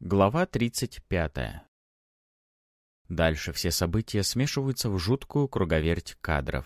Глава 35. Дальше все события смешиваются в жуткую круговерть кадров.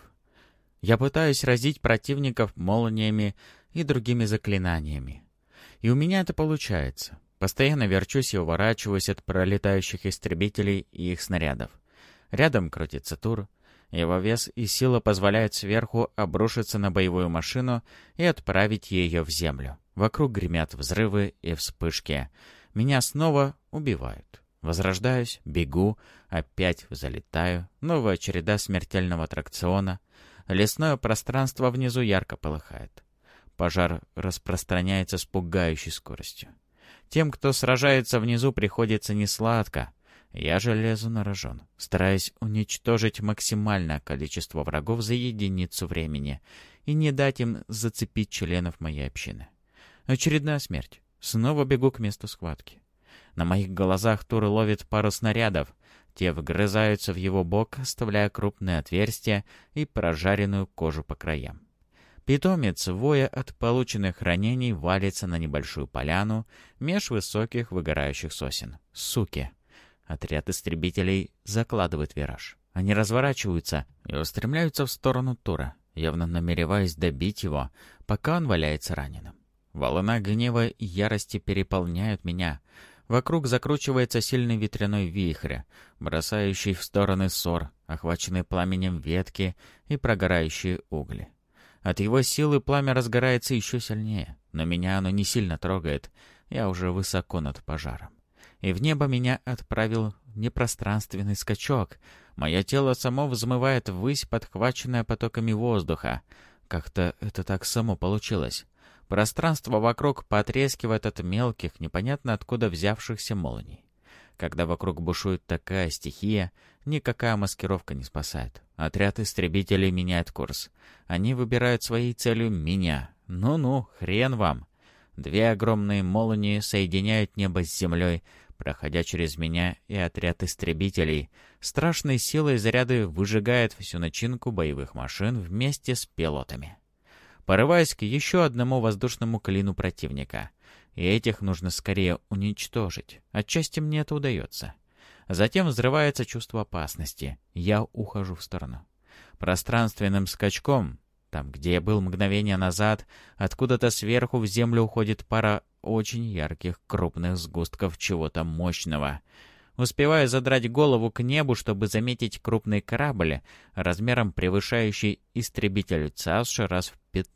Я пытаюсь разить противников молниями и другими заклинаниями. И у меня это получается. Постоянно верчусь и уворачиваюсь от пролетающих истребителей и их снарядов. Рядом крутится Тур. Его вес и сила позволяют сверху обрушиться на боевую машину и отправить ее в землю. Вокруг гремят взрывы и вспышки. Меня снова убивают. Возрождаюсь, бегу, опять залетаю. Новая череда смертельного аттракциона. Лесное пространство внизу ярко полыхает. Пожар распространяется с пугающей скоростью. Тем, кто сражается внизу, приходится несладко. Я же лезу на рожон, стараясь уничтожить максимальное количество врагов за единицу времени и не дать им зацепить членов моей общины. Очередная смерть. Снова бегу к месту схватки. На моих глазах Тур ловит пару снарядов. Те вгрызаются в его бок, оставляя крупные отверстия и прожаренную кожу по краям. Питомец, воя от полученных ранений, валится на небольшую поляну меж высоких выгорающих сосен. Суки! Отряд истребителей закладывает вираж. Они разворачиваются и устремляются в сторону Тура, явно намереваясь добить его, пока он валяется раненым. Волна гнева и ярости переполняют меня. Вокруг закручивается сильный ветряной вихрь, бросающий в стороны ссор, охваченные пламенем ветки и прогорающие угли. От его силы пламя разгорается еще сильнее, но меня оно не сильно трогает, я уже высоко над пожаром. И в небо меня отправил непространственный скачок. Мое тело само взмывает ввысь, подхваченное потоками воздуха. Как-то это так само получилось. Пространство вокруг потрескивает от мелких, непонятно откуда взявшихся молний. Когда вокруг бушует такая стихия, никакая маскировка не спасает. Отряд истребителей меняет курс. Они выбирают своей целью меня. Ну-ну, хрен вам. Две огромные молнии соединяют небо с землей, проходя через меня и отряд истребителей. Страшной силой заряды выжигает всю начинку боевых машин вместе с пилотами. Порываясь к еще одному воздушному клину противника. И этих нужно скорее уничтожить. Отчасти мне это удается. Затем взрывается чувство опасности. Я ухожу в сторону. Пространственным скачком, там, где я был мгновение назад, откуда-то сверху в землю уходит пара очень ярких крупных сгустков чего-то мощного. Успеваю задрать голову к небу, чтобы заметить крупный корабль, размером превышающий истребитель ЦАУС раз в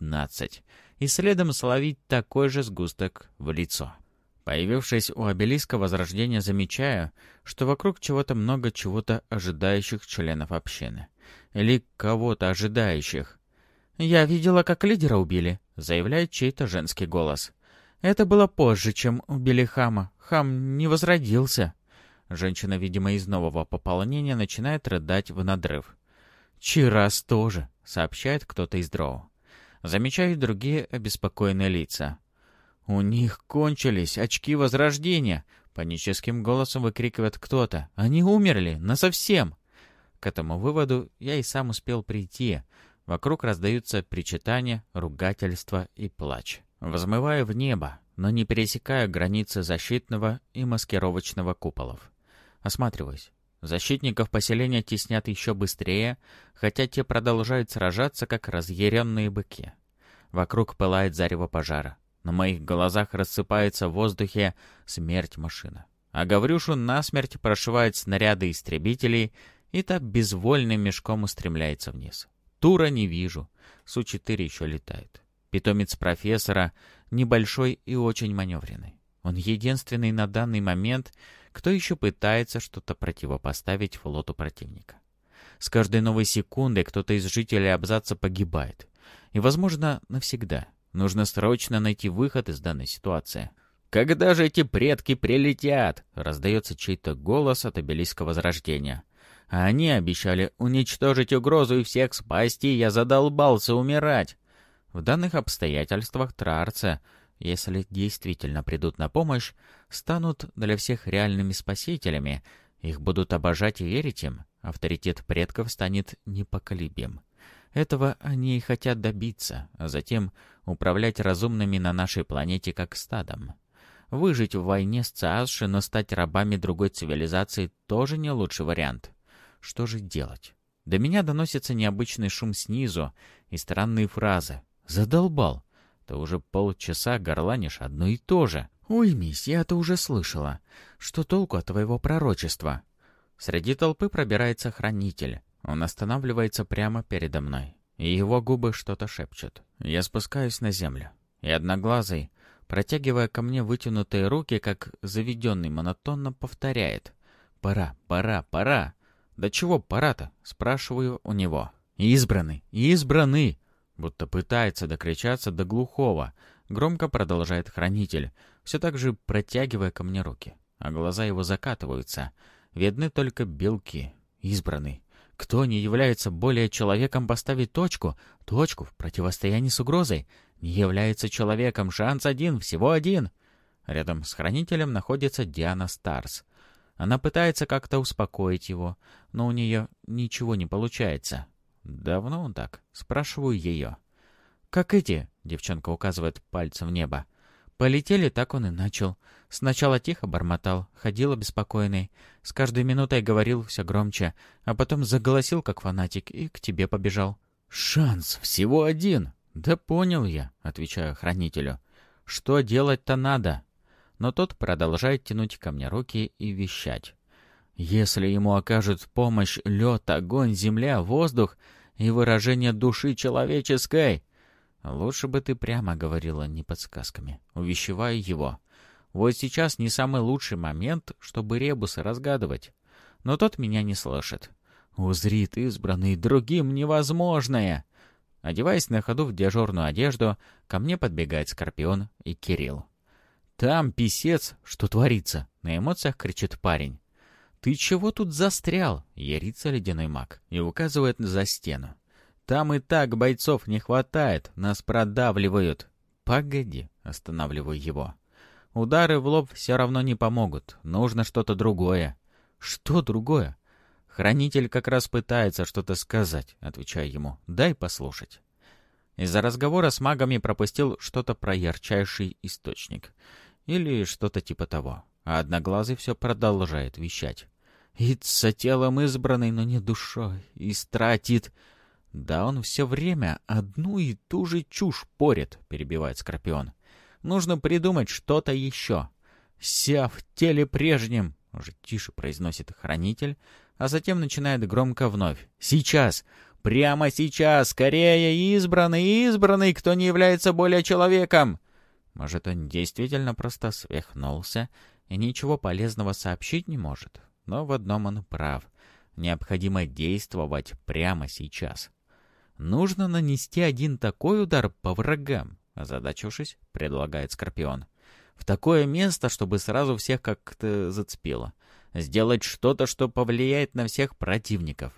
15, и следом словить такой же сгусток в лицо. Появившись у обелиска Возрождения, замечаю, что вокруг чего-то много чего-то ожидающих членов общины. Или кого-то ожидающих. «Я видела, как лидера убили», — заявляет чей-то женский голос. «Это было позже, чем убили Хама. Хам не возродился». Женщина, видимо, из нового пополнения, начинает рыдать в надрыв. «Чирас тоже», — сообщает кто-то из дроу. Замечаю другие обеспокоенные лица. «У них кончились очки Возрождения!» — паническим голосом выкрикивает кто-то. «Они умерли! Насовсем!» К этому выводу я и сам успел прийти. Вокруг раздаются причитания, ругательства и плач. Взмываю в небо, но не пересекаю границы защитного и маскировочного куполов. Осматриваюсь. Защитников поселения теснят еще быстрее, хотя те продолжают сражаться, как разъяренные быки. Вокруг пылает зарево пожара. На моих глазах рассыпается в воздухе смерть машина. А Гаврюшу насмерть прошивают снаряды истребителей, и та безвольным мешком устремляется вниз. Тура не вижу. Су-4 еще летает. Питомец профессора небольшой и очень маневренный. Он единственный на данный момент, кто еще пытается что-то противопоставить флоту противника. С каждой новой секундой кто-то из жителей абзаца погибает. И, возможно, навсегда. Нужно срочно найти выход из данной ситуации. «Когда же эти предки прилетят?» — раздается чей-то голос от обелиска Возрождения. А они обещали уничтожить угрозу и всех спасти, я задолбался умирать. В данных обстоятельствах Траарцы, если действительно придут на помощь, станут для всех реальными спасителями. Их будут обожать и верить им. Авторитет предков станет непоколебим. Этого они и хотят добиться, а затем управлять разумными на нашей планете как стадом. Выжить в войне с Цааши, но стать рабами другой цивилизации тоже не лучший вариант. Что же делать? До меня доносится необычный шум снизу и странные фразы. «Задолбал! Ты уже полчаса горланишь одно и то же. Уймись, я это уже слышала. Что толку от твоего пророчества?» Среди толпы пробирается хранитель. Он останавливается прямо передо мной, и его губы что-то шепчут. Я спускаюсь на землю, и Одноглазый, протягивая ко мне вытянутые руки, как заведенный, монотонно повторяет: «Пора, пора, пора!» «Да чего пора-то?» — спрашиваю у него. «Избраны! Избраны!» Будто пытается докричаться до глухого. Громко продолжает хранитель, все так же протягивая ко мне руки. А глаза его закатываются. Видны только белки. Избранный. Кто не является более человеком поставить точку в противостоянии с угрозой, не является человеком, шанс один, всего один. Рядом с хранителем находится Диана Старс. Она пытается как-то успокоить его, но у нее ничего не получается. «Давно он так?» — спрашиваю ее. «Как эти?» — девчонка указывает пальцем в небо. «Полетели, так он и начал. Сначала тихо бормотал, ходил обеспокоенный. С каждой минутой говорил все громче, а потом заголосил, как фанатик, и к тебе побежал». «Шанс всего один!» «Да понял я», — отвечаю хранителю. «Что делать-то надо?» Но тот продолжает тянуть ко мне руки и вещать. «Если ему окажут помощь лед, огонь, земля, воздух и выражение души человеческой...» «Лучше бы ты прямо говорила, не подсказками. Увещеваю его. Вот сейчас не самый лучший момент, чтобы ребусы разгадывать. Но тот меня не слышит. Узрит избранный другим невозможное!» Одеваясь на ходу в дежурную одежду, ко мне подбегает Скорпион и Кирилл. «Там, писец, что творится?» — на эмоциях кричит парень. «Ты чего тут застрял?» — ярится ледяной маг и указывает за стену. «Там и так бойцов не хватает, нас продавливают». «Погоди», — останавливаю его. «Удары в лоб все равно не помогут, нужно что-то другое». «Что другое?» «Хранитель как раз пытается что-то сказать», — отвечаю ему. «Дай послушать». Из-за разговора с магами пропустил что-то про ярчайший источник. Или что-то типа того. А Одноглазый все продолжает вещать. «Ится телом избранный, но не душой, и стратит...» «Да он все время одну и ту же чушь порет», — перебивает Скорпион. «Нужно придумать что-то еще. Ся в теле прежнем», — уже тише произносит хранитель, а затем начинает громко вновь. «Сейчас! Прямо сейчас! Скорее! Избранный! Избранный! Кто не является более человеком!» Может, он действительно просто свихнулся и ничего полезного сообщить не может? Но в одном он прав. Необходимо действовать прямо сейчас. «Нужно нанести один такой удар по врагам», — озадачившись, предлагает Скорпион. «В такое место, чтобы сразу всех как-то зацепило. Сделать что-то, что повлияет на всех противников».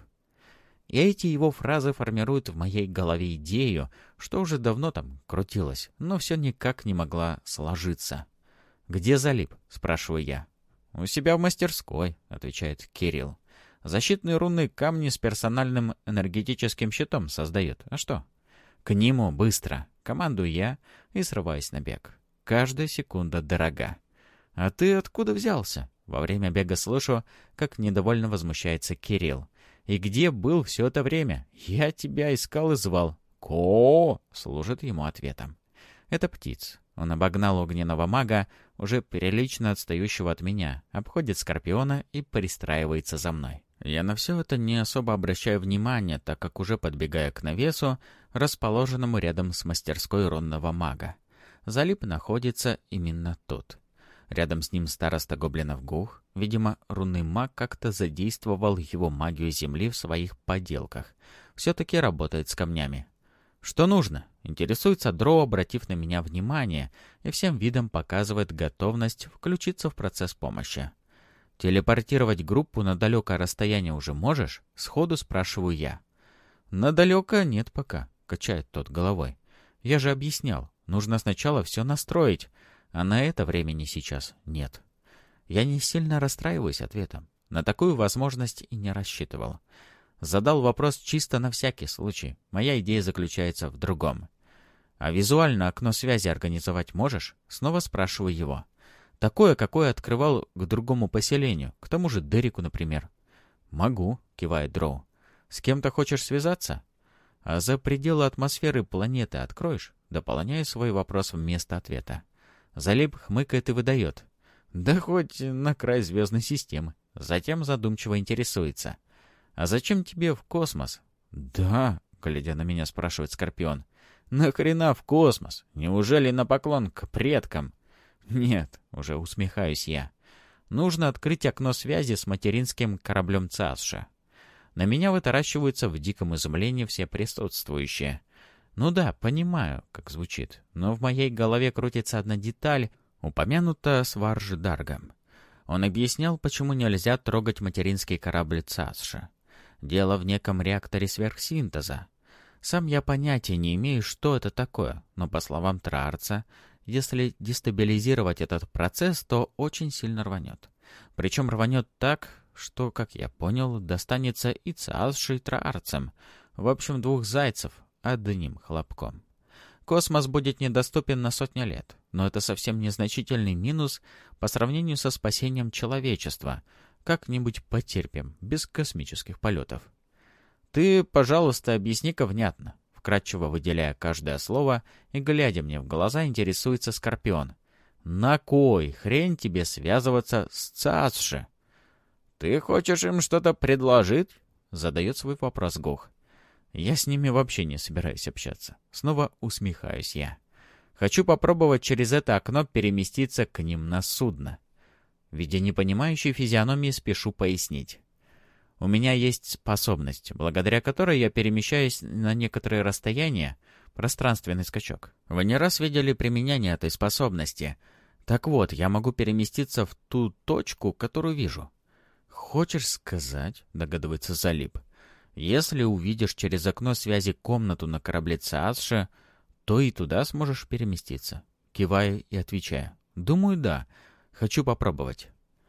И эти его фразы формируют в моей голове идею, что уже давно там крутилось, но все никак не могла сложиться. «Где Залип?» — спрашиваю я. «У себя в мастерской», — отвечает Кирилл. «Защитные рунные камни с персональным энергетическим щитом создает. А что?» «К нему, быстро!» — командую я и срываюсь на бег. Каждая секунда дорога. «А ты откуда взялся?» Во время бега слышу, как недовольно возмущается Кирилл. «И где был все это время? Я тебя искал и звал». «Ко!» — служит ему ответом. Это птиц. Он обогнал огненного мага, уже прилично отстающего от меня, обходит Скорпиона и пристраивается за мной. Я на все это не особо обращаю внимания, так как уже подбегаю к навесу, расположенному рядом с мастерской рунного мага. Залип находится именно тут. Рядом с ним староста гоблинов Гух. Видимо, рунный маг как-то задействовал его магию земли в своих поделках. Все-таки работает с камнями. «Что нужно?» — интересуется Дроу, обратив на меня внимание, и всем видом показывает готовность включиться в процесс помощи. «Телепортировать группу на далекое расстояние уже можешь?» — сходу спрашиваю я. «На далеко нет пока», — качает тот головой. «Я же объяснял, нужно сначала все настроить, а на это времени сейчас нет». Я не сильно расстраиваюсь ответом. На такую возможность и не рассчитывал. Задал вопрос чисто на всякий случай. Моя идея заключается в другом. «А визуально окно связи организовать можешь?» Снова спрашиваю его. Такое, какое открывал к другому поселению, к тому же Дереку, например. «Могу», — кивает Дроу. «С кем-то хочешь связаться?» «А за пределы атмосферы планеты откроешь?» Дополняю свой вопрос вместо ответа. Залип хмыкает и выдает. «Да хоть на край звездной системы». Затем задумчиво интересуется. «А зачем тебе в космос?» «Да», — глядя на меня, спрашивает Скорпион. «Нахрена в космос? Неужели на поклон к предкам?» «Нет», — уже усмехаюсь я. «Нужно открыть окно связи с материнским кораблем ЦАСШа». На меня вытаращиваются в диком изумлении все присутствующие. Ну да, понимаю, как звучит, но в моей голове крутится одна деталь, упомянутая Сварж Даргом. Он объяснял, почему нельзя трогать материнский корабль ЦАСШа. Дело в неком реакторе сверхсинтеза. Сам я понятия не имею, что это такое, но, по словам Траарца, если дестабилизировать этот процесс, то очень сильно рванет. Причем рванет так, что, как я понял, достанется и ЦАСШи, и Траарцам. В общем, двух зайцев одним хлопком. Космос будет недоступен на сотни лет, но это совсем незначительный минус по сравнению со спасением человечества. Как-нибудь потерпим, без космических полетов. «Ты, пожалуйста, объясни-ка внятно», — вкратчиво выделяя каждое слово и глядя мне в глаза, интересуется Скорпион. «На кой хрень тебе связываться с ЦАСШи?» «Ты хочешь им что-то предложить?» — задает свой вопрос Гух. Я с ними вообще не собираюсь общаться. Снова усмехаюсь я. Хочу попробовать через это окно переместиться к ним на судно. Видя непонимающей физиономии, спешу пояснить. У меня есть способность, благодаря которой я перемещаюсь на некоторые расстояния, пространственный скачок. Вы не раз видели применение этой способности. Так вот, я могу переместиться в ту точку, которую вижу. «Хочешь сказать?» — догадывается Залип. «Если увидишь через окно связи комнату на корабле ЦАСШа, то и туда сможешь переместиться». Киваю и отвечаю. «Думаю, да. Хочу попробовать».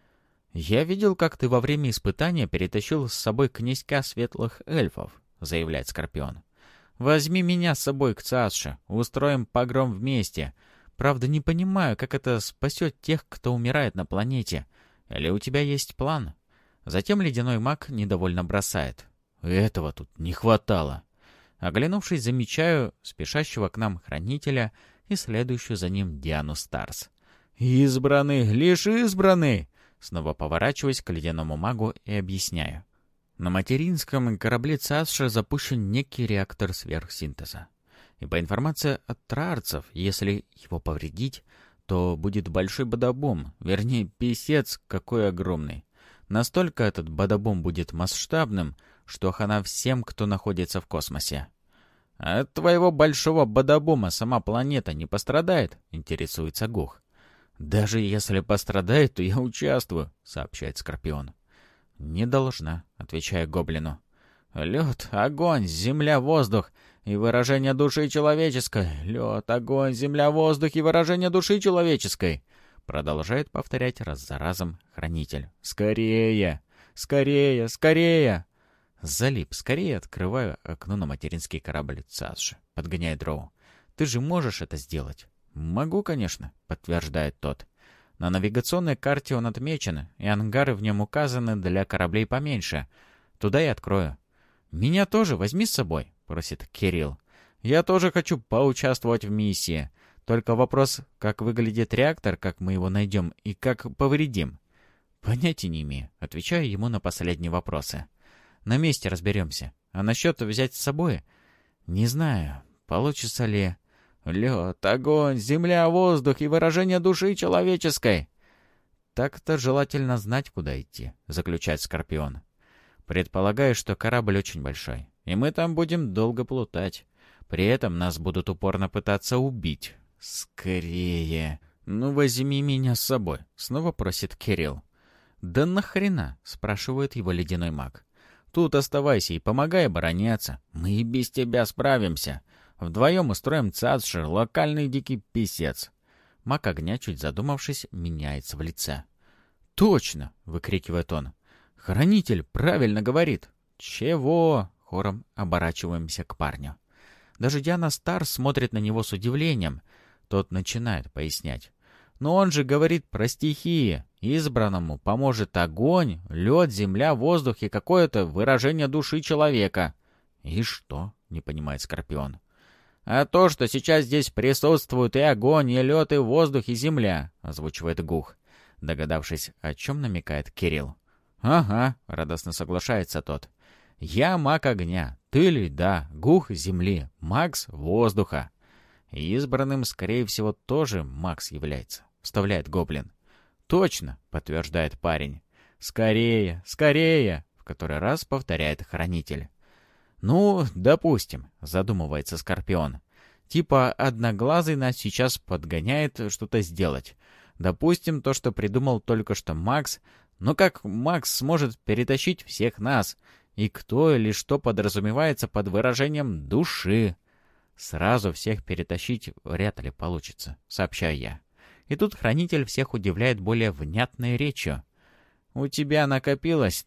«Я видел, как ты во время испытания перетащил с собой князька светлых эльфов», — заявляет Скорпион. «Возьми меня с собой к ЦАСШа. Устроим погром вместе. Правда, не понимаю, как это спасет тех, кто умирает на планете. Или у тебя есть план?» Затем ледяной маг недовольно бросает. «Этого тут не хватало». Оглянувшись, замечаю спешащего к нам хранителя и следующую за ним Диану Старс. «Избранный, лишь избранный!» Снова поворачиваюсь к ледяному магу и объясняю. На материнском корабле ЦАСШа запущен некий реактор сверхсинтеза. И по информации от траарцев, если его повредить, то будет большой бадабум, вернее, писец какой огромный. Настолько этот бадабум будет масштабным, что хана всем, кто находится в космосе. «От твоего большого бадабума сама планета не пострадает?» — интересуется Гух. «Даже если пострадает, то я участвую», — сообщает Скорпион. «Не должна», — отвечаю Гоблину. «Лед, огонь, земля, воздух и выражение души человеческой. Лед, огонь, земля, воздух и выражение души человеческой», — продолжает повторять раз за разом хранитель. «Скорее! Скорее! Скорее!» Залип, скорее открываю окно на материнский корабль ЦАСШи, подгоняет Дроу. «Ты же можешь это сделать?» «Могу, конечно», — подтверждает тот. «На навигационной карте он отмечен, и ангары в нем указаны для кораблей поменьше. Туда и открою». «Меня тоже возьми с собой», — просит Кирилл. «Я тоже хочу поучаствовать в миссии. Только вопрос, как выглядит реактор, как мы его найдем и как повредим». «Понятия не имею», — отвечаю ему на последние вопросы. «На месте разберемся. А насчет взять с собой? Не знаю, получится ли...» «Лед, огонь, земля, воздух и выражение души человеческой!» «Так-то желательно знать, куда идти», — заключает Скорпион. «Предполагаю, что корабль очень большой, и мы там будем долго плутать. При этом нас будут упорно пытаться убить. Скорее!» «Ну, возьми меня с собой», — снова просит Кирилл. «Да нахрена?» — спрашивает его ледяной маг. «Тут оставайся и помогай обороняться. Мы и без тебя справимся. Вдвоем устроим ЦАСШи, локальный дикий писец». Маг огня, чуть задумавшись, меняется в лице. «Точно!» — выкрикивает он. «Хранитель правильно говорит». «Чего?» — хором оборачиваемся к парню. Даже Диана Старс смотрит на него с удивлением. Тот начинает пояснять. Но он же говорит про стихии. Избранному поможет огонь, лед, земля, воздух и какое-то выражение души человека». «И что?» — не понимает Скорпион. «А то, что сейчас здесь присутствуют и огонь, и лед, и воздух, и земля», — озвучивает Гух, догадавшись, о чем намекает Кирилл. «Ага», — радостно соглашается тот. «Я маг огня, ты льда, Гух земли, Макс воздуха». И избранным, скорее всего, тоже Макс является, вставляет гоблин. «Точно», — подтверждает парень. «Скорее, скорее», — в который раз повторяет хранитель. «Ну, допустим», — задумывается Скорпион. «Типа Одноглазый нас сейчас подгоняет что-то сделать. Допустим, то, что придумал только что Макс. Но как Макс сможет перетащить всех нас? И кто или что подразумевается под выражением «души»?» «Сразу всех перетащить вряд ли получится», — сообщаю я. И тут хранитель всех удивляет более внятной речью. «У тебя накопилось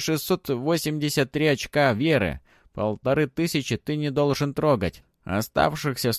1683 очка веры. 1500 ты не должен трогать. Оставшихся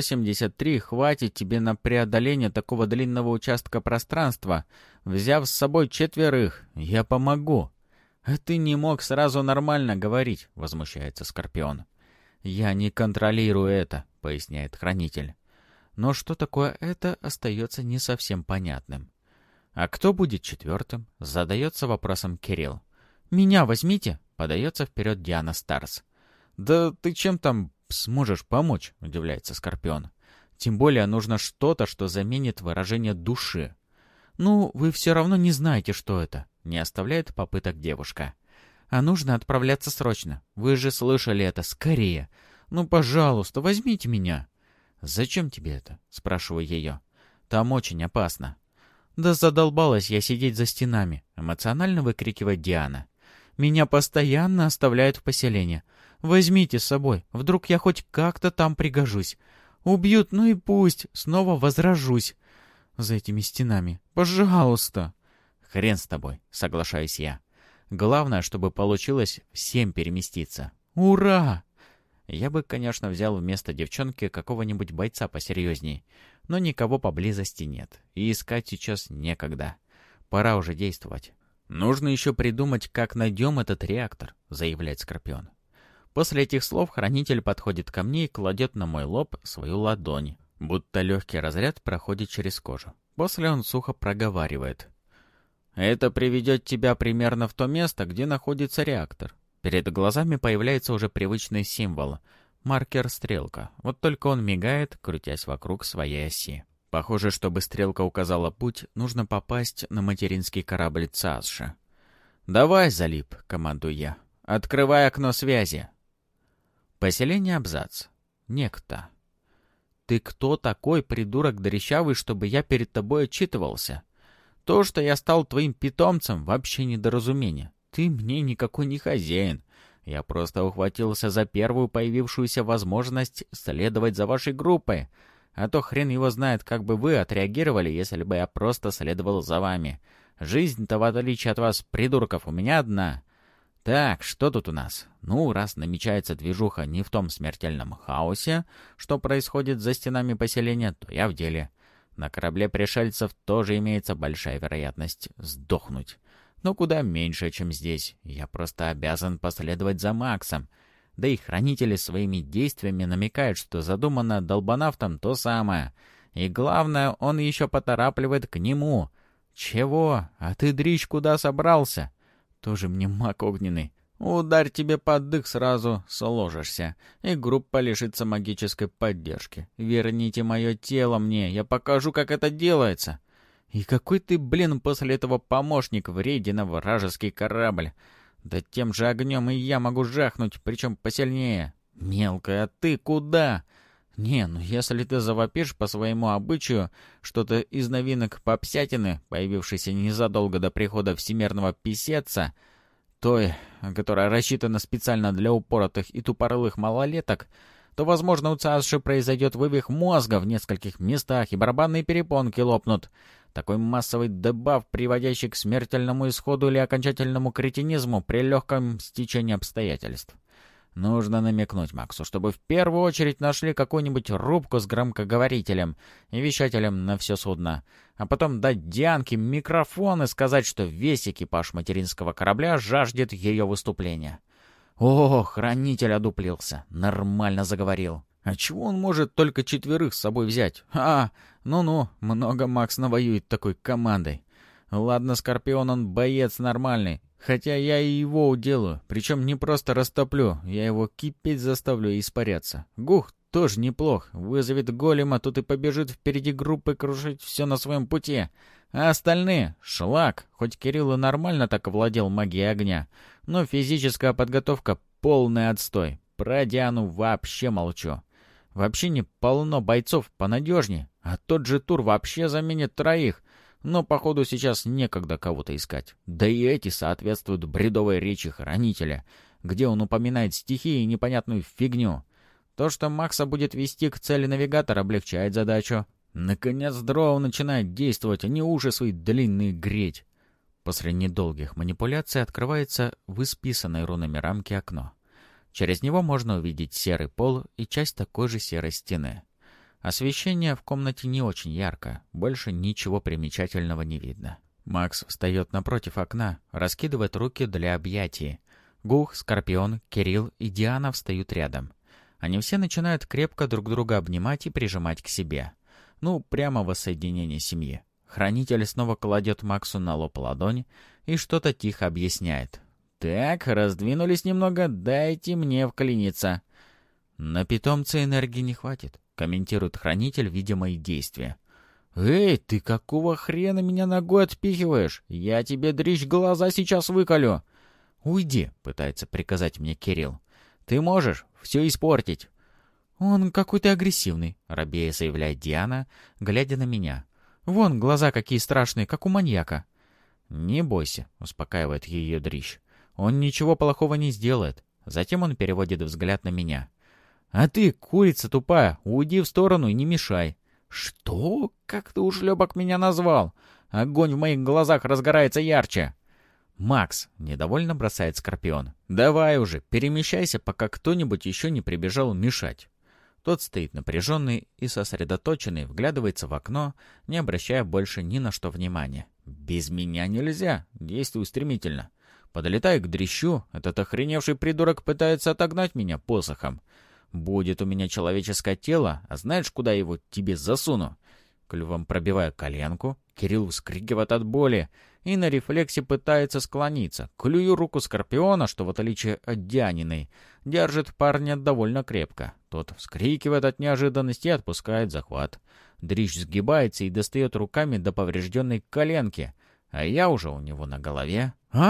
183 хватит тебе на преодоление такого длинного участка пространства. Взяв с собой 4, я помогу». «А ты не мог сразу нормально говорить», — возмущается Скорпион. «Я не контролирую это», — поясняет хранитель. Но что такое это, остается не совсем понятным. «А кто будет 4-м?» — задается вопросом Кирилл. «Меня возьмите», — подается вперед Диана Старс. «Да ты чем там сможешь помочь?» — удивляется Скорпион. «Тем более нужно что-то, что заменит выражение души». «Ну, вы все равно не знаете, что это», — не оставляет попыток девушка. «А нужно отправляться срочно. Вы же слышали это. Скорее. Ну, пожалуйста, возьмите меня». «Зачем тебе это?» — спрашиваю ее. «Там очень опасно». «Да задолбалась я сидеть за стенами», — эмоционально выкрикивает Диана. «Меня постоянно оставляют в поселении. Возьмите с собой. Вдруг я хоть как-то там пригожусь. Убьют, ну и пусть. Снова возражусь. За этими стенами. Пожалуйста». «Хрен с тобой», — соглашаюсь я. «Главное, чтобы получилось всем переместиться». «Ура!» Я бы, конечно, взял вместо девчонки какого-нибудь бойца посерьезней, но никого поблизости нет, и искать сейчас некогда. Пора уже действовать. «Нужно еще придумать, как найдем этот реактор», — заявляет Скорпион. После этих слов хранитель подходит ко мне и кладет на мой лоб свою ладонь, будто легкий разряд проходит через кожу. После он сухо проговаривает. «Это приведет тебя примерно в то место, где находится реактор». Перед глазами появляется уже привычный символ — маркер-стрелка. Вот только он мигает, крутясь вокруг своей оси. Похоже, чтобы стрелка указала путь, нужно попасть на материнский корабль ЦАСШа. «Давай, Залип», — командую я. «Открывай окно связи». Поселение Абзац. Некто. «Ты кто такой, придурок дрящавый, чтобы я перед тобой отчитывался? То, что я стал твоим питомцем, вообще недоразумение. Ты мне никакой не хозяин. Я просто ухватился за первую появившуюся возможность следовать за вашей группой. А то хрен его знает, как бы вы отреагировали, если бы я просто следовал за вами. Жизнь-то, в отличие от вас, придурков, у меня одна. Так, что тут у нас? Ну, раз намечается движуха не в том смертельном хаосе, что происходит за стенами поселения, то я в деле. На корабле пришельцев тоже имеется большая вероятность сдохнуть. Но куда меньше, чем здесь. Я просто обязан последовать за Максом. Да и хранители своими действиями намекают, что задумано долбанавтом то самое. И главное, он еще поторапливает к нему. «Чего? А ты, дрищ, куда собрался?» «Тоже мне маг огненный. Ударь тебе под дых сразу, сложишься. И группа лишится магической поддержки. Верните мое тело мне, я покажу, как это делается». «И какой ты, блин, после этого помощник в рейде на вражеский корабль? Да тем же огнем и я могу жахнуть, причем посильнее. Мелкая, а ты куда? Не, ну если ты завопишь по своему обычаю что-то из новинок попсятины, появившейся незадолго до прихода всемирного писеца, той, которая рассчитана специально для упоротых и тупорылых малолеток, то, возможно, у ЦАСШи произойдет вывих мозга в нескольких местах, и барабанные перепонки лопнут. Такой массовый дебаф, приводящий к смертельному исходу или окончательному кретинизму при легком стечении обстоятельств. Нужно намекнуть Максу, чтобы в первую очередь нашли какую-нибудь рубку с громкоговорителем и вещателем на все судно, а потом дать Дианке микрофон и сказать, что весь экипаж материнского корабля жаждет ее выступления. О, хранитель одуплился, нормально заговорил. А чего он может только 4 с собой взять? Ну-ну, много Макс навоюет такой командой. Ладно, Скорпион, он боец нормальный. Хотя я и его уделаю, причем не просто растоплю, я его кипеть заставлю и испаряться. Гух тоже неплох, вызовет голема, тут и побежит впереди группы крушить все на своем пути. А остальные — шлак, хоть Кирилл и нормально так овладел магией огня, но физическая подготовка — полный отстой. Про Диану вообще молчу. Вообще не полно бойцов понадежнее, а тот же Тур вообще заменит 3. Но, походу, сейчас некогда кого-то искать. Да и эти соответствуют бредовой речи хранителя, где он упоминает стихи и непонятную фигню. То, что Макса будет вести к цели навигатор, облегчает задачу. Наконец, дроу начинает действовать, а не уши свои длинные греть. После недолгих манипуляций открывается в исписанной рунами рамке окно. Через него можно увидеть серый пол и часть такой же серой стены. Освещение в комнате не очень ярко, больше ничего примечательного не видно. Макс встает напротив окна, раскидывает руки для объятий. Гух, Скорпион, Кирилл и Диана встают рядом. Они все начинают крепко друг друга обнимать и прижимать к себе. Ну, прямо воссоединение семьи. Хранитель снова кладет Максу на лоб ладонь и что-то тихо объясняет. «Так, раздвинулись немного, дайте мне вклиниться». «На питомца энергии не хватит», — комментирует хранитель, видя мои действия. «Эй, ты какого хрена меня ногой отпихиваешь? Я тебе, дрищ, глаза сейчас выколю!» «Уйди», — пытается приказать мне Кирилл. «Ты можешь все испортить». «Он какой-то агрессивный», — робея заявляет Диана, глядя на меня. «Вон глаза какие страшные, как у маньяка». «Не бойся», — успокаивает ее дрищ. «Он ничего плохого не сделает». Затем он переводит взгляд на меня. «А ты, курица тупая, уйди в сторону и не мешай». «Что? Как ты, ушлепок, меня назвал? Огонь в моих глазах разгорается ярче». «Макс», — недовольно бросает Скорпион, — «давай уже, перемещайся, пока кто-нибудь еще не прибежал мешать». Тот стоит напряженный и сосредоточенный, вглядывается в окно, не обращая больше ни на что внимания. «Без меня нельзя. Действуй стремительно». Подлетаю к дрищу, этот охреневший придурок пытается отогнать меня посохом. Будет у меня человеческое тело, а знаешь, куда я его тебе засуну? Клювом пробиваю коленку, Кирилл вскрикивает от боли и на рефлексе пытается склониться. Клюю руку Скорпиона, что в отличие от Дианиной, держит парня довольно крепко. Тот вскрикивает от неожиданности и отпускает захват. Дрищ сгибается и достает руками до поврежденной коленки, а я уже у него на голове.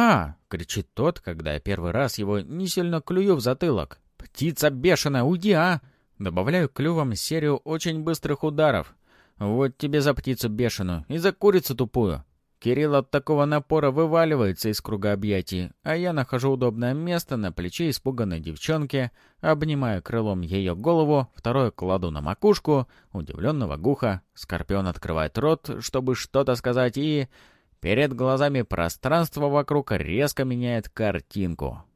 Кричит тот, когда я первый раз его не сильно клюю в затылок. «Птица бешеная, уйди, а!» Добавляю клювом серию очень быстрых ударов. «Вот тебе за птицу бешеную и за курицу тупую!» Кирилл от такого напора вываливается из круга объятий, а я нахожу удобное место на плече испуганной девчонки, обнимаю крылом ее голову, второе кладу на макушку удивленного Гуха. Скорпион открывает рот, чтобы что-то сказать, и... перед глазами пространство вокруг резко меняет картинку.